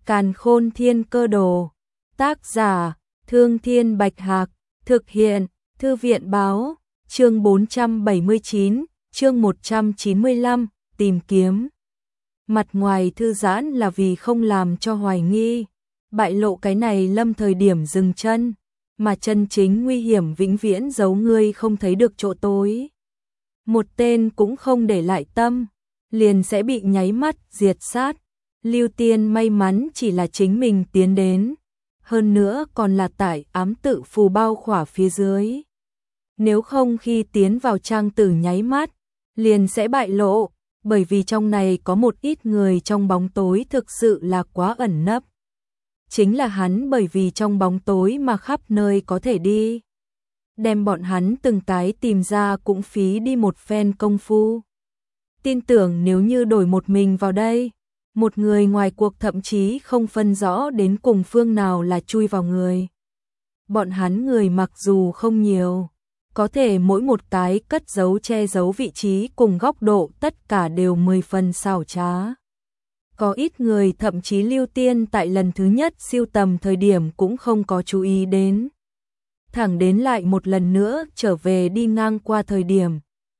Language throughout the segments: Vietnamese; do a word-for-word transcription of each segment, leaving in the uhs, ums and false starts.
Càn Khôn Thiên Cơ Đồ. Tác giả: Thương Thiên Bạch Hạc. Thực hiện: Thư viện báo. Chương bốn trăm bảy mươi chín, chương một trăm chín mươi lăm, tìm kiếm. Mặt ngoài thư giãn là vì không làm cho hoài nghi, bại lộ cái này lâm thời điểm dừng chân, mà chân chính nguy hiểm vĩnh viễn giấu ngươi không thấy được chỗ tối. Một tên cũng không để lại tâm, liền sẽ bị nháy mắt diệt sát. Lưu Tiên may mắn chỉ là chính mình tiến đến, hơn nữa còn là tại ám tự phù bao khỏa phía dưới. Nếu không khi tiến vào trang tử nháy mắt, liền sẽ bại lộ, bởi vì trong này có một ít người trong bóng tối thực sự là quá ẩn nấp. Chính là hắn bởi vì trong bóng tối mà khắp nơi có thể đi. Đem bọn hắn từng cái tìm ra cũng phí đi một phen công phu. Tin tưởng nếu như đổi một mình vào đây, một người ngoài cuộc thậm chí không phân rõ đến cùng phương nào là chui vào người. Bọn hắn người mặc dù không nhiều, có thể mỗi một cái cất giấu che giấu vị trí cùng góc độ tất cả đều mười phần xảo trá. Có ít người thậm chí Lưu Tiên tại lần thứ nhất siêu tầm thời điểm cũng không có chú ý đến. Thẳng đến lại một lần nữa trở về đi ngang qua thời điểm,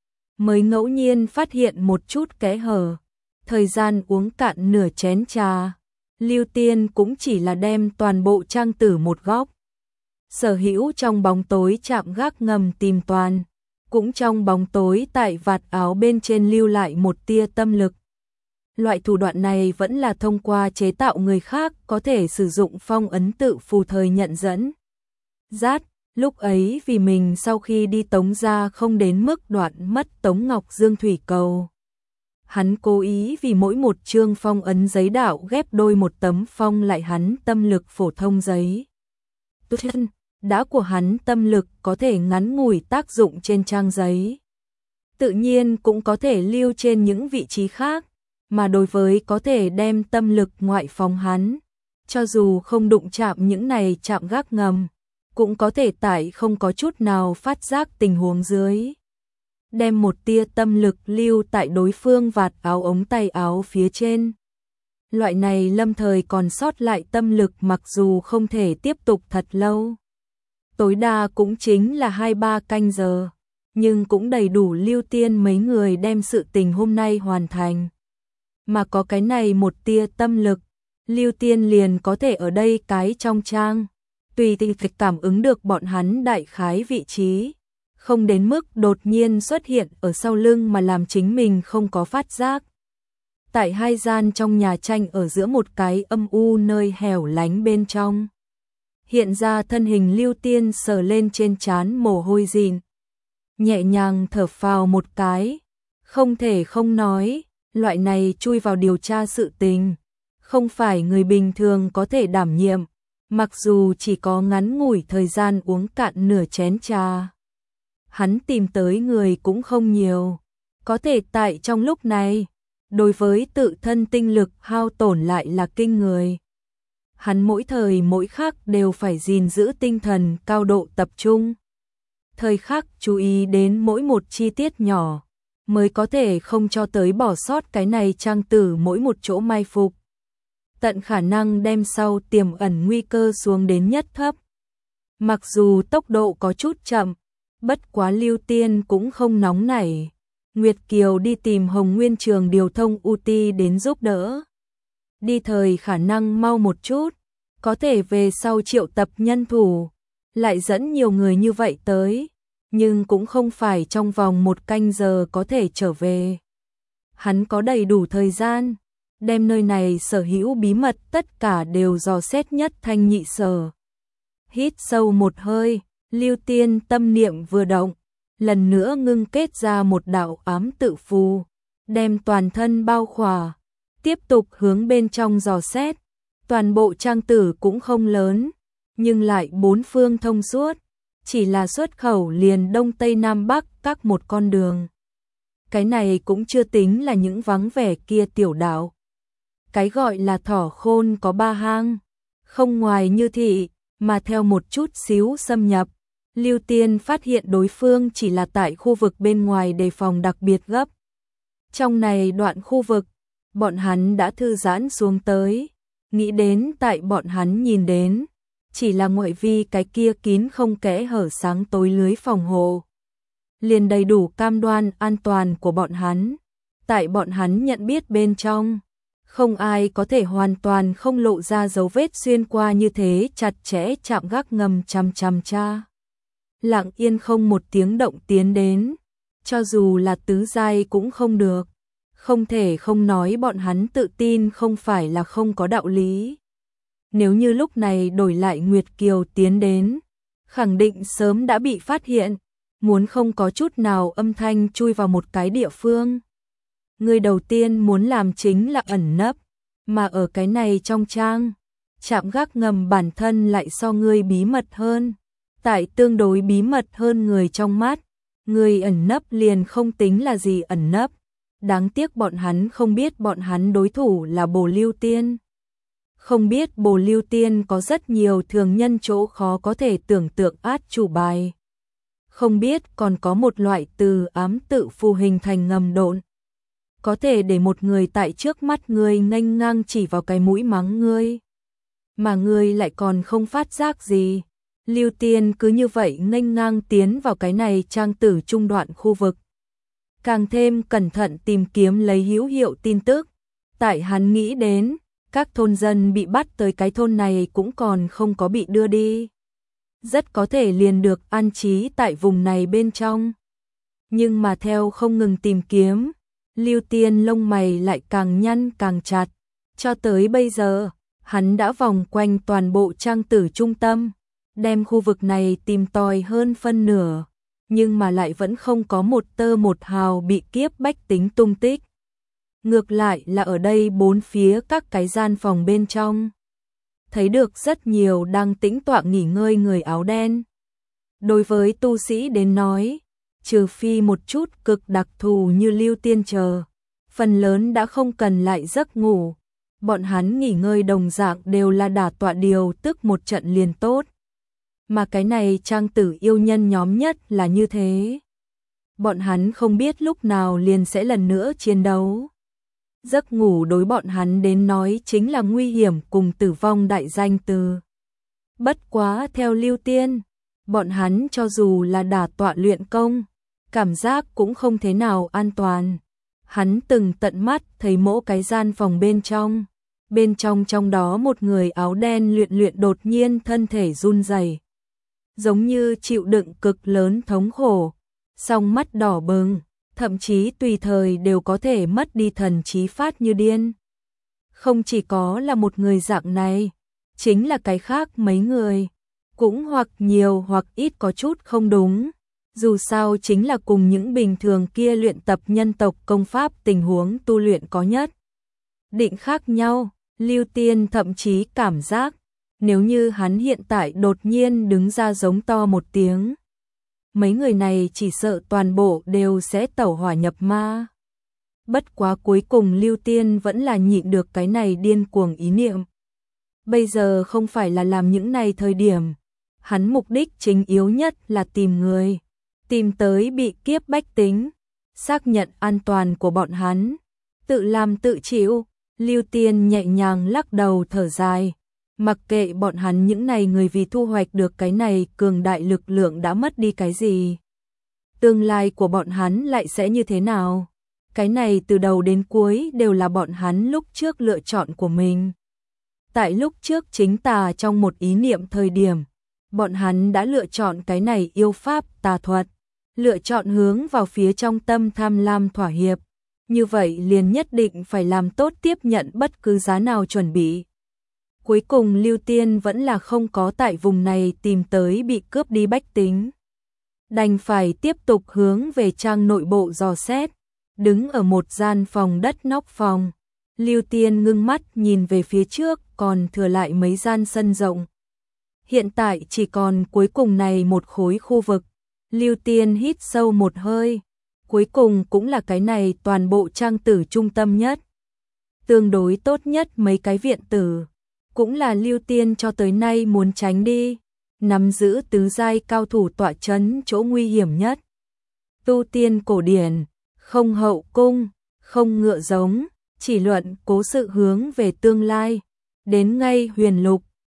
mới ngẫu nhiên phát hiện một chút kẽ hở. Thời gian uống cạn nửa chén trà, Lưu Tiên cũng chỉ là đem toàn bộ trang tử một góc. Sở hữu trong bóng tối chạm gác ngầm tìm toàn, cũng trong bóng tối tại vạt áo bên trên lưu lại một tia tâm lực. Loại thủ đoạn này vẫn là thông qua chế tạo người khác có thể sử dụng phong ấn tự phù thời nhận dẫn. Rát, lúc ấy vì mình sau khi đi Tống ra không đến mức đoạn mất Tống Ngọc Dương thủy cầu. Hắn cố ý vì mỗi một chương phong ấn giấy đạo ghép đôi một tấm phong lại hắn tâm lực phổ thông giấy. Tốt chân, đã của hắn tâm lực có thể ngắn ngủi tác dụng trên trang giấy. Tự nhiên cũng có thể lưu trên những vị trí khác, mà đối với có thể đem tâm lực ngoại phóng hắn, cho dù không đụng chạm những này chạm gác ngầm, cũng có thể tại không có chút nào phát giác tình huống dưới. Đem một tia tâm lực lưu tại đối phương vạt áo ống tay áo phía trên. Loại này lâm thời còn sót lại tâm lực mặc dù không thể tiếp tục thật lâu, tối đa cũng chính là hai ba canh giờ, nhưng cũng đầy đủ Lưu Tiên mấy người đem sự tình hôm nay hoàn thành. Mà có cái này một tia tâm lực, Lưu Tiên liền có thể ở đây cái trong trang, tùy tình phải cảm ứng được bọn hắn đại khái vị trí, không đến mức đột nhiên xuất hiện ở sau lưng mà làm chính mình không có phát giác. Tại hai gian trong nhà tranh ở giữa một cái âm u nơi hẻo lánh bên trong, hiện ra thân hình Lưu Tiên sờ lên trên trán mồ hôi dịn, nhẹ nhàng thở phào một cái, không thể không nói, loại này chui vào điều tra sự tình, không phải người bình thường có thể đảm nhiệm, mặc dù chỉ có ngắn ngủi thời gian uống cạn nửa chén trà. Hắn tìm tới người cũng không nhiều, có thể tại trong lúc này, đối với tự thân tinh lực hao tổn lại là kinh người. Hắn mỗi thời mỗi khắc đều phải gìn giữ tinh thần cao độ tập trung. Thời khắc chú ý đến mỗi một chi tiết nhỏ, mới có thể không cho tới bỏ sót cái này trang tử mỗi một chỗ mai phục. Tận khả năng đem sau tiềm ẩn nguy cơ xuống đến nhất thấp. Mặc dù tốc độ có chút chậm, bất quá Lưu Tiên cũng không nóng nảy. Nguyệt Kiều đi tìm Hồng Nguyên Trường điều thông u ti đến giúp đỡ. Đi thời khả năng mau một chút, có thể về sau triệu tập nhân thủ, lại dẫn nhiều người như vậy tới, nhưng cũng không phải trong vòng một canh giờ có thể trở về. Hắn có đầy đủ thời gian, đem nơi này sở hữu bí mật tất cả đều dò xét nhất thanh nhị sở. Hít sâu một hơi, Lưu Tiên tâm niệm vừa động, lần nữa ngưng kết ra một đạo ám tự phù, đem toàn thân bao khỏa, tiếp tục hướng bên trong dò xét. Toàn bộ trang tử cũng không lớn, nhưng lại bốn phương thông suốt, chỉ là xuất khẩu liền đông tây nam bắc các một con đường. Cái này cũng chưa tính là những vắng vẻ kia tiểu đạo. Cái gọi là thỏ khôn có ba hang, không ngoài như thị, mà theo một chút xíu xâm nhập, Lưu Tiên phát hiện đối phương chỉ là tại khu vực bên ngoài đề phòng đặc biệt gấp. Trong này đoạn khu vực, bọn hắn đã thư giãn xuống tới, Nghĩ đến tại bọn hắn nhìn đến, chỉ là ngoại vi cái kia kín không kẽ hở sáng tối lưới phòng hộ. Liền đầy đủ cam đoan an toàn của bọn hắn. Tại bọn hắn nhận biết bên trong, không ai có thể hoàn toàn không lộ ra dấu vết xuyên qua như thế chặt chẽ chạm gác ngầm chằm chằm cha. Lặng yên không một tiếng động tiến đến, cho dù là tứ giai cũng không được. Không thể không nói bọn hắn tự tin không phải là không có đạo lý. Nếu như lúc này đổi lại Nguyệt Kiều tiến đến, khẳng định sớm đã bị phát hiện, muốn không có chút nào âm thanh chui vào một cái địa phương. Người đầu tiên muốn làm chính là ẩn nấp, mà ở cái này trong trang, trạm gác ngầm bản thân lại so ngươi bí mật hơn. Tại tương đối bí mật hơn người trong mắt, người ẩn nấp liền không tính là gì ẩn nấp. Đáng tiếc bọn hắn không biết bọn hắn đối thủ là Bồ Lưu Tiên. Không biết Bồ Lưu Tiên có rất nhiều thường nhân chỗ khó có thể tưởng tượng át chủ bài. Không biết còn có một loại từ ám tự phù hình thành ngầm độn. Có thể để một người tại trước mắt ngươi nghênh ngang chỉ vào cái mũi mắng ngươi. Mà ngươi lại còn không phát giác gì. Lưu Tiên cứ như vậy nghênh ngang tiến vào cái này trang tử trung đoạn khu vực. Càng thêm cẩn thận tìm kiếm lấy hữu hiệu tin tức. Tại hắn nghĩ đến, các thôn dân bị bắt tới cái thôn này cũng còn không có bị đưa đi. Rất có thể liền được an trí tại vùng này bên trong. Nhưng mà theo không ngừng tìm kiếm, Lưu Tiên lông mày lại càng nhăn càng chặt. Cho tới bây giờ, hắn đã vòng quanh toàn bộ trang tử trung tâm, đem khu vực này tìm tòi hơn phân nửa, nhưng mà lại vẫn không có một tơ một hào bị kiếp bách tính tung tích. Ngược lại là ở đây bốn phía các cái gian phòng bên trong, thấy được rất nhiều đang tĩnh tọa nghỉ ngơi người áo đen. Đối với tu sĩ đến nói, trừ phi một chút cực đặc thù như Lưu Tiên chờ, phần lớn đã không cần lại giấc ngủ. Bọn hắn nghỉ ngơi đồng dạng đều là đả tọa điều tức một trận liền tốt. Mà cái này trang tử yêu nhân nhóm nhất là như thế. Bọn hắn không biết lúc nào liền sẽ lần nữa chiến đấu. Giấc ngủ đối bọn hắn đến nói chính là nguy hiểm cùng tử vong đại danh từ. Bất quá theo Lưu Tiên, bọn hắn cho dù là đả tọa luyện công, cảm giác cũng không thế nào an toàn. Hắn từng tận mắt thấy mỗi cái gian phòng bên trong. Bên trong trong đó một người áo đen luyện luyện đột nhiên thân thể run rẩy, giống như chịu đựng cực lớn thống khổ, song mắt đỏ bừng, thậm chí tùy thời đều có thể mất đi thần trí phát như điên. Không chỉ có là một người dạng này, chính là cái khác mấy người, cũng hoặc nhiều hoặc ít có chút không đúng. Dù sao chính là cùng những bình thường kia luyện tập nhân tộc công pháp tình huống tu luyện có nhất định khác nhau. Lưu Tiên thậm chí cảm giác, nếu như hắn hiện tại đột nhiên đứng ra giống to một tiếng, mấy người này chỉ sợ toàn bộ đều sẽ tẩu hỏa nhập ma. Bất quá cuối cùng Lưu Tiên vẫn là nhịn được cái này điên cuồng ý niệm. Bây giờ không phải là làm những này thời điểm, hắn mục đích chính yếu nhất là tìm người, tìm tới bị kiếp bách tính, xác nhận an toàn của bọn hắn, tự làm tự chịu. Lưu Tiên nhẹ nhàng lắc đầu thở dài, mặc kệ bọn hắn những này người vì thu hoạch được cái này cường đại lực lượng đã mất đi cái gì. Tương lai của bọn hắn lại sẽ như thế nào? Cái này từ đầu đến cuối đều là bọn hắn lúc trước lựa chọn của mình. Tại lúc trước chính tà trong một ý niệm thời điểm, bọn hắn đã lựa chọn cái này yêu pháp tà thuật, lựa chọn hướng vào phía trong tâm tham lam thỏa hiệp. Như vậy liền nhất định phải làm tốt tiếp nhận bất cứ giá nào chuẩn bị. Cuối cùng Lưu Tiên vẫn là không có tại vùng này tìm tới bị cướp đi bách tính. Đành phải tiếp tục hướng về trang nội bộ dò xét. Đứng ở một gian phòng đất nóc phòng, Lưu Tiên ngưng mắt nhìn về phía trước còn thừa lại mấy gian sân rộng. Hiện tại chỉ còn cuối cùng này một khối khu vực. Lưu Tiên hít sâu một hơi. Cuối cùng cũng là cái này toàn bộ trang tử trung tâm nhất. Tương đối tốt nhất mấy cái viện tử, cũng là Lưu Tiên cho tới nay muốn tránh đi, nắm giữ tứ giai cao thủ tọa chấn chỗ nguy hiểm nhất. Tu tiên cổ điển, không hậu cung, không ngựa giống, chỉ luận cố sự hướng về tương lai, đến ngay huyền lục,